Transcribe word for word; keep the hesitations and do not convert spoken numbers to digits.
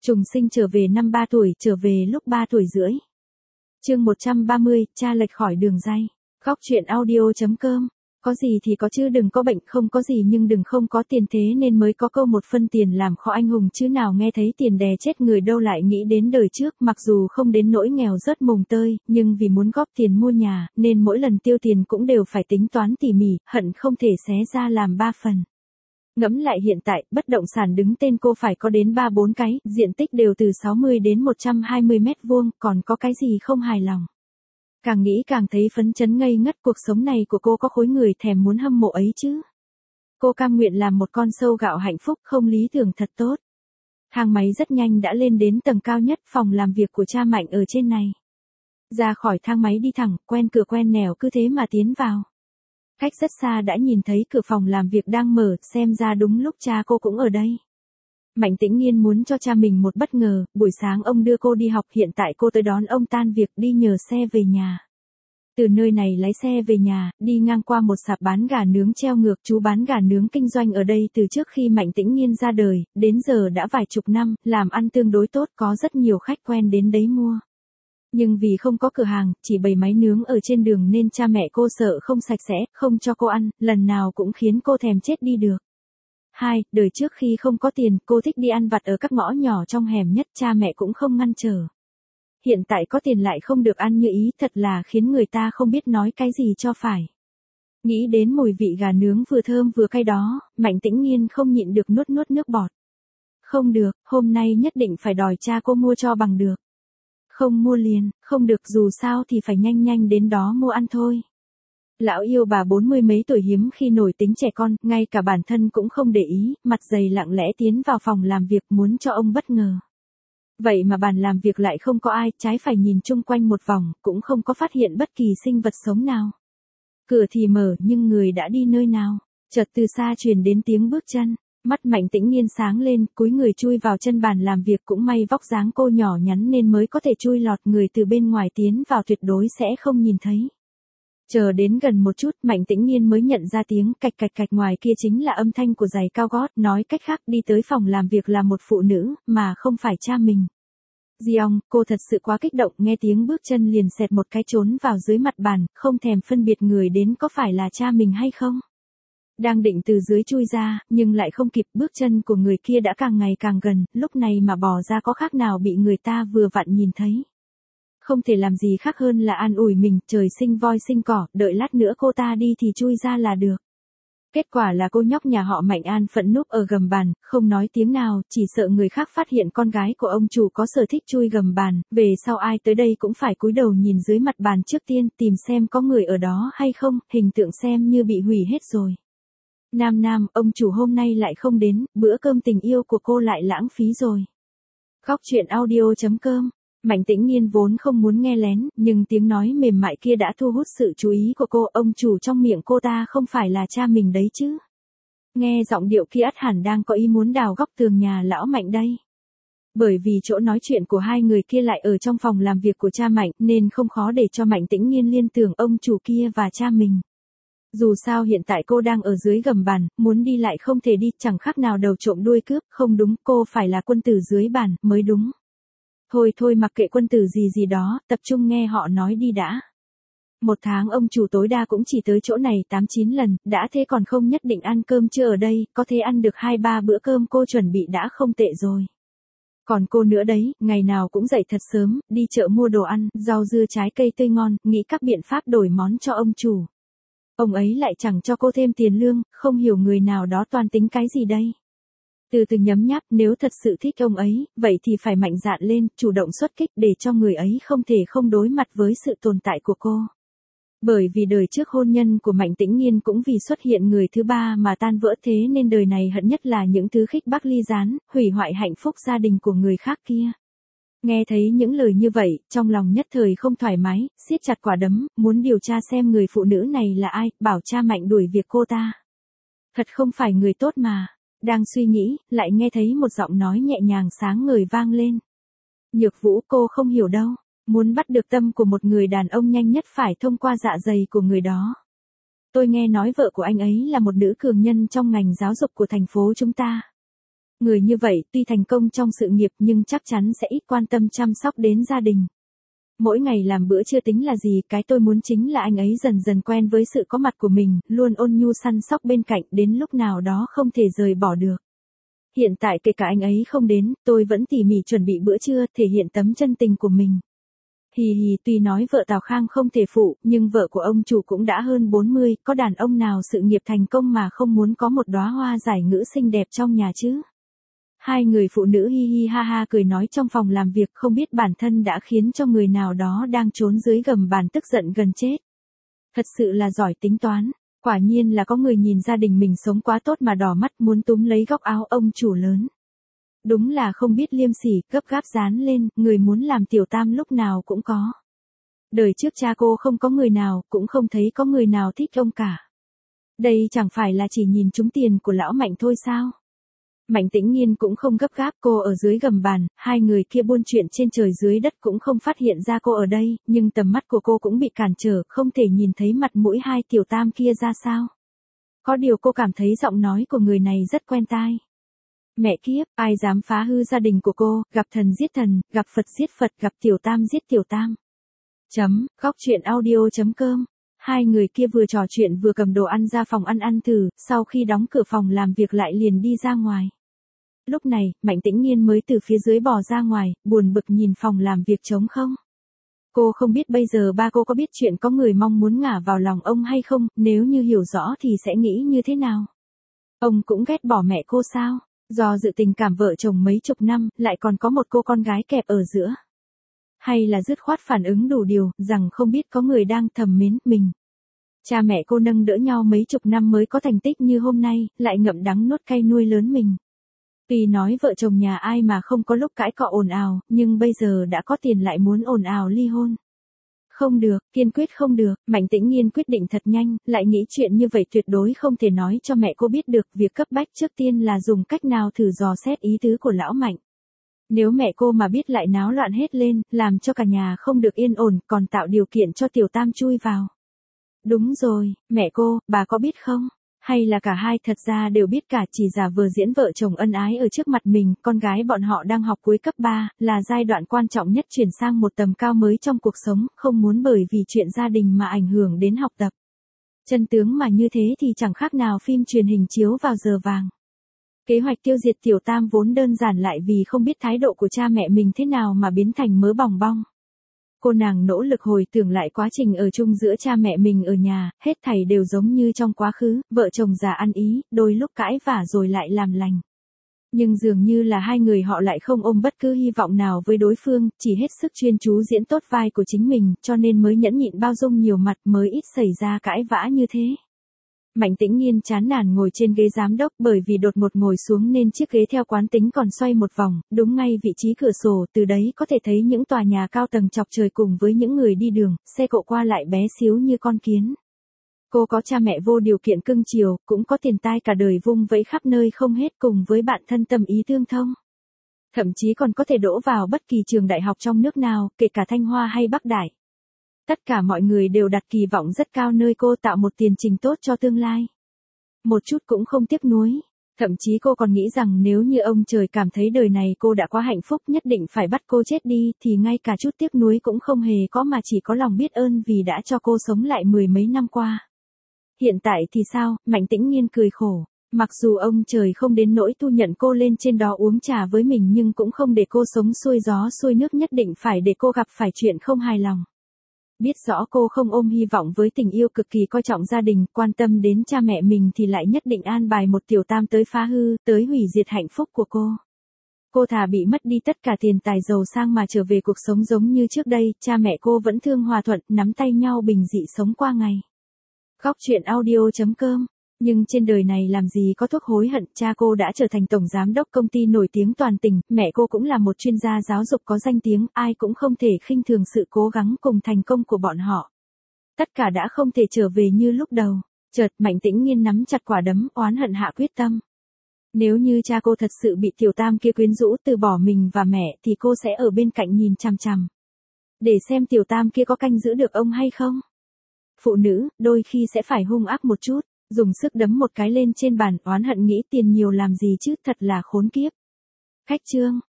Trùng sinh trở về năm ba tuổi, trở về lúc ba tuổi rưỡi. Chương một trăm ba mươi, cha lệch khỏi đường ray. Góc truyện audio chấm com. Có gì thì có chứ đừng có bệnh, không có gì nhưng đừng không có tiền, thế nên mới có câu một phân tiền làm kho anh hùng, chứ nào nghe thấy tiền đè chết người đâu lại nghĩ đến đời trước. Mặc dù không đến nỗi nghèo rớt mồng tơi, nhưng vì muốn góp tiền mua nhà, nên mỗi lần tiêu tiền cũng đều phải tính toán tỉ mỉ, hận không thể xé ra làm ba phần. Ngẫm lại hiện tại, bất động sản đứng tên cô phải có đến ba bốn cái, diện tích đều từ sáu mươi đến một trăm hai mươi mét vuông, còn có cái gì không hài lòng. Càng nghĩ càng thấy phấn chấn ngây ngất, cuộc sống này của cô có khối người thèm muốn hâm mộ ấy chứ. Cô cam nguyện làm một con sâu gạo hạnh phúc, không lý tưởng thật tốt. Thang máy rất nhanh đã lên đến tầng cao nhất, phòng làm việc của cha Mạnh ở trên này. Ra khỏi thang máy đi thẳng, quen cửa quen nẻo cứ thế mà tiến vào. Cách rất xa đã nhìn thấy cửa phòng làm việc đang mở, xem ra đúng lúc cha cô cũng ở đây. Mạnh Tĩnh Nghiên muốn cho cha mình một bất ngờ, buổi sáng ông đưa cô đi học, hiện tại cô tới đón ông tan việc đi nhờ xe về nhà. Từ nơi này lái xe về nhà, đi ngang qua một sạp bán gà nướng treo ngược, chú bán gà nướng kinh doanh ở đây từ trước khi Mạnh Tĩnh Nghiên ra đời, đến giờ đã vài chục năm, làm ăn tương đối tốt, có rất nhiều khách quen đến đấy mua. Nhưng vì không có cửa hàng, chỉ bày máy nướng ở trên đường nên cha mẹ cô sợ không sạch sẽ, không cho cô ăn, lần nào cũng khiến cô thèm chết đi được. Hai, đời trước khi không có tiền, cô thích đi ăn vặt ở các ngõ nhỏ trong hẻm nhất, cha mẹ cũng không ngăn trở. Hiện tại có tiền lại không được ăn như ý, thật là khiến người ta không biết nói cái gì cho phải. Nghĩ đến mùi vị gà nướng vừa thơm vừa cay đó, Mạnh Tĩnh Nghiên không nhịn được nuốt nuốt nước bọt. Không được, hôm nay nhất định phải đòi cha cô mua cho bằng được. Không mua liền, không được, dù sao thì phải nhanh nhanh đến đó mua ăn thôi. Lão yêu bà bốn mươi mấy tuổi hiếm khi nổi tính trẻ con, ngay cả bản thân cũng không để ý, mặt dày lặng lẽ tiến vào phòng làm việc muốn cho ông bất ngờ. Vậy mà bàn làm việc lại không có ai, trái phải nhìn chung quanh một vòng, cũng không có phát hiện bất kỳ sinh vật sống nào. Cửa thì mở nhưng người đã đi nơi nào, chợt từ xa truyền đến tiếng bước chân. Mắt Mạnh Tĩnh Nghiên sáng lên, cúi người chui vào chân bàn làm việc, cũng may vóc dáng cô nhỏ nhắn nên mới có thể chui lọt, người từ bên ngoài tiến vào tuyệt đối sẽ không nhìn thấy. Chờ đến gần một chút, Mạnh Tĩnh Nghiên mới nhận ra tiếng cạch cạch cạch ngoài kia chính là âm thanh của giày cao gót, nói cách khác đi tới phòng làm việc là một phụ nữ, mà không phải cha mình. Giong, cô thật sự quá kích động, nghe tiếng bước chân liền xẹt một cái trốn vào dưới mặt bàn, không thèm phân biệt người đến có phải là cha mình hay không. Đang định từ dưới chui ra, nhưng lại không kịp, bước chân của người kia đã càng ngày càng gần, lúc này mà bò ra có khác nào bị người ta vừa vặn nhìn thấy. Không thể làm gì khác hơn là an ủi mình, trời sinh voi sinh cỏ, đợi lát nữa cô ta đi thì chui ra là được. Kết quả là cô nhóc nhà họ Mạnh an phận núp ở gầm bàn, không nói tiếng nào, chỉ sợ người khác phát hiện con gái của ông chủ có sở thích chui gầm bàn, về sau ai tới đây cũng phải cúi đầu nhìn dưới mặt bàn trước tiên, tìm xem có người ở đó hay không, hình tượng xem như bị hủy hết rồi. Nam Nam, ông chủ hôm nay lại không đến, bữa cơm tình yêu của cô lại lãng phí rồi. Góc truyện audio chấm com. Mạnh Tĩnh Nghiên vốn không muốn nghe lén, nhưng tiếng nói mềm mại kia đã thu hút sự chú ý của cô, ông chủ trong miệng cô ta không phải là cha mình đấy chứ. Nghe giọng điệu kia ắt hẳn đang có ý muốn đào góc tường nhà lão Mạnh đây. Bởi vì chỗ nói chuyện của hai người kia lại ở trong phòng làm việc của cha Mạnh, nên không khó để cho Mạnh Tĩnh Nghiên liên tưởng ông chủ kia và cha mình. Dù sao hiện tại cô đang ở dưới gầm bàn, muốn đi lại không thể đi, chẳng khác nào đầu trộm đuôi cướp, không đúng, cô phải là quân tử dưới bàn, mới đúng. Thôi thôi mặc kệ quân tử gì gì đó, tập trung nghe họ nói đi đã. Một tháng ông chủ tối đa cũng chỉ tới chỗ này tám chín lần, đã thế còn không nhất định ăn cơm trưa ở đây, có thể ăn được hai ba bữa cơm cô chuẩn bị đã không tệ rồi. Còn cô nữa đấy, ngày nào cũng dậy thật sớm, đi chợ mua đồ ăn, rau dưa trái cây tươi ngon, nghĩ các biện pháp đổi món cho ông chủ. Ông ấy lại chẳng cho cô thêm tiền lương, không hiểu người nào đó toan tính cái gì đây. Từ từ nhấm nháp, nếu thật sự thích ông ấy, vậy thì phải mạnh dạn lên, chủ động xuất kích để cho người ấy không thể không đối mặt với sự tồn tại của cô. Bởi vì đời trước hôn nhân của Mạnh Tĩnh Nghiên cũng vì xuất hiện người thứ ba mà tan vỡ, thế nên đời này hận nhất là những thứ khích bác ly gián, hủy hoại hạnh phúc gia đình của người khác kia. Nghe thấy những lời như vậy, trong lòng nhất thời không thoải mái, siết chặt quả đấm, muốn điều tra xem người phụ nữ này là ai, bảo cha Mạnh đuổi việc cô ta. Thật không phải người tốt mà. Đang suy nghĩ, lại nghe thấy một giọng nói nhẹ nhàng sáng ngời vang lên. Nhược Vũ, cô không hiểu đâu. Muốn bắt được tâm của một người đàn ông nhanh nhất phải thông qua dạ dày của người đó. Tôi nghe nói vợ của anh ấy là một nữ cường nhân trong ngành giáo dục của thành phố chúng ta. Người như vậy tuy thành công trong sự nghiệp nhưng chắc chắn sẽ ít quan tâm chăm sóc đến gia đình. Mỗi ngày làm bữa chưa tính là gì, cái tôi muốn chính là anh ấy dần dần quen với sự có mặt của mình, luôn ôn nhu săn sóc bên cạnh, đến lúc nào đó không thể rời bỏ được. Hiện tại kể cả anh ấy không đến, tôi vẫn tỉ mỉ chuẩn bị bữa trưa, thể hiện tấm chân tình của mình. Hì hì, tuy nói vợ Tào Khang không thể phụ, nhưng vợ của ông chủ cũng đã hơn bốn mươi, có đàn ông nào sự nghiệp thành công mà không muốn có một đóa hoa giải ngữ xinh đẹp trong nhà chứ? Hai người phụ nữ hi hi ha ha cười nói trong phòng làm việc, không biết bản thân đã khiến cho người nào đó đang trốn dưới gầm bàn tức giận gần chết. Thật sự là giỏi tính toán, quả nhiên là có người nhìn gia đình mình sống quá tốt mà đỏ mắt muốn túm lấy góc áo ông chủ lớn. Đúng là không biết liêm sỉ, gấp gáp dán lên, người muốn làm tiểu tam lúc nào cũng có. Đời trước cha cô không có người nào, cũng không thấy có người nào thích ông cả. Đây chẳng phải là chỉ nhìn trúng tiền của lão Mạnh thôi sao? Mạnh Tĩnh Nghiên cũng không gấp gáp, cô ở dưới gầm bàn, hai người kia buôn chuyện trên trời dưới đất cũng không phát hiện ra cô ở đây, nhưng tầm mắt của cô cũng bị cản trở, không thể nhìn thấy mặt mũi hai tiểu tam kia ra sao. Có điều cô cảm thấy giọng nói của người này rất quen tai. Mẹ kiếp, ai dám phá hư gia đình của cô, gặp thần giết thần, gặp Phật giết Phật, gặp tiểu tam giết tiểu tam. Chấm, góc truyện audio chấm com. Hai người kia vừa trò chuyện vừa cầm đồ ăn ra phòng ăn ăn thử, sau khi đóng cửa phòng làm việc lại liền đi ra ngoài. Lúc này, Mạnh Tĩnh Nghiên mới từ phía dưới bò ra ngoài, buồn bực nhìn phòng làm việc trống không. Cô không biết bây giờ ba cô có biết chuyện có người mong muốn ngả vào lòng ông hay không, nếu như hiểu rõ thì sẽ nghĩ như thế nào. Ông cũng ghét bỏ mẹ cô sao? Do dự tình cảm vợ chồng mấy chục năm, lại còn có một cô con gái kẹp ở giữa. Hay là dứt khoát phản ứng đủ điều, rằng không biết có người đang thầm mến mình. Cha mẹ cô nâng đỡ nhau mấy chục năm mới có thành tích như hôm nay, lại ngậm đắng nuốt cay nuôi lớn mình. Tuy nói vợ chồng nhà ai mà không có lúc cãi cọ ồn ào, nhưng bây giờ đã có tiền lại muốn ồn ào ly hôn. Không được, kiên quyết không được, Mạnh Tĩnh Nghiên quyết định thật nhanh, lại nghĩ chuyện như vậy tuyệt đối không thể nói cho mẹ cô biết được, việc cấp bách trước tiên là dùng cách nào thử dò xét ý tứ của lão Mạnh. Nếu mẹ cô mà biết lại náo loạn hết lên, làm cho cả nhà không được yên ổn, còn tạo điều kiện cho tiểu tam chui vào. Đúng rồi, mẹ cô, bà có biết không? Hay là cả hai thật ra đều biết cả, chỉ giả vờ diễn vợ chồng ân ái ở trước mặt mình, con gái bọn họ đang học cuối cấp ba, là giai đoạn quan trọng nhất chuyển sang một tầm cao mới trong cuộc sống, không muốn bởi vì chuyện gia đình mà ảnh hưởng đến học tập. Chân tướng mà như thế thì chẳng khác nào phim truyền hình chiếu vào giờ vàng. Kế hoạch tiêu diệt tiểu tam vốn đơn giản lại vì không biết thái độ của cha mẹ mình thế nào mà biến thành mớ bòng bong. Cô nàng nỗ lực hồi tưởng lại quá trình ở chung giữa cha mẹ mình ở nhà, hết thảy đều giống như trong quá khứ, vợ chồng già ăn ý, đôi lúc cãi vả rồi lại làm lành. Nhưng dường như là hai người họ lại không ôm bất cứ hy vọng nào với đối phương, chỉ hết sức chuyên chú diễn tốt vai của chính mình, cho nên mới nhẫn nhịn bao dung nhiều mặt, mới ít xảy ra cãi vã như thế. Mạnh Tĩnh Nghiên chán nản ngồi trên ghế giám đốc, bởi vì đột ngột ngồi xuống nên chiếc ghế theo quán tính còn xoay một vòng, đúng ngay vị trí cửa sổ, từ đấy có thể thấy những tòa nhà cao tầng chọc trời cùng với những người đi đường, xe cộ qua lại bé xíu như con kiến. Cô có cha mẹ vô điều kiện cưng chiều, cũng có tiền tai cả đời vung vẫy khắp nơi không hết, cùng với bạn thân tâm ý tương thông. Thậm chí còn có thể đỗ vào bất kỳ trường đại học trong nước nào, kể cả Thanh Hoa hay Bắc Đại. Tất cả mọi người đều đặt kỳ vọng rất cao nơi cô, tạo một tiền trình tốt cho tương lai. Một chút cũng không tiếc nuối. Thậm chí cô còn nghĩ rằng nếu như ông trời cảm thấy đời này cô đã quá hạnh phúc nhất định phải bắt cô chết đi, thì ngay cả chút tiếc nuối cũng không hề có, mà chỉ có lòng biết ơn vì đã cho cô sống lại mười mấy năm qua. Hiện tại thì sao? Mạnh Tĩnh Nghiên cười khổ. Mặc dù ông trời không đến nỗi thu nhận cô lên trên đó uống trà với mình, nhưng cũng không để cô sống xuôi gió xuôi nước, nhất định phải để cô gặp phải chuyện không hài lòng. Biết rõ cô không ôm hy vọng với tình yêu, cực kỳ coi trọng gia đình, quan tâm đến cha mẹ mình, thì lại nhất định an bài một tiểu tam tới phá hư, tới hủy diệt hạnh phúc của cô. Cô thà bị mất đi tất cả tiền tài giàu sang mà trở về cuộc sống giống như trước đây, cha mẹ cô vẫn thương hòa thuận, nắm tay nhau bình dị sống qua ngày. Góc truyện audio chấm com. Nhưng trên đời này làm gì có thuốc hối hận, cha cô đã trở thành tổng giám đốc công ty nổi tiếng toàn tỉnh, mẹ cô cũng là một chuyên gia giáo dục có danh tiếng, ai cũng không thể khinh thường sự cố gắng cùng thành công của bọn họ. Tất cả đã không thể trở về như lúc đầu. Chợt, Mạnh Tĩnh Nghiên nắm chặt quả đấm, oán hận hạ quyết tâm. Nếu như cha cô thật sự bị tiểu tam kia quyến rũ từ bỏ mình và mẹ, thì cô sẽ ở bên cạnh nhìn chằm chằm. Để xem tiểu tam kia có canh giữ được ông hay không. Phụ nữ, đôi khi sẽ phải hung ác một chút. dùng sức đấm một cái lên trên bàn, oán hận nghĩ tiền nhiều làm gì chứ, thật là khốn kiếp. Khách Trương,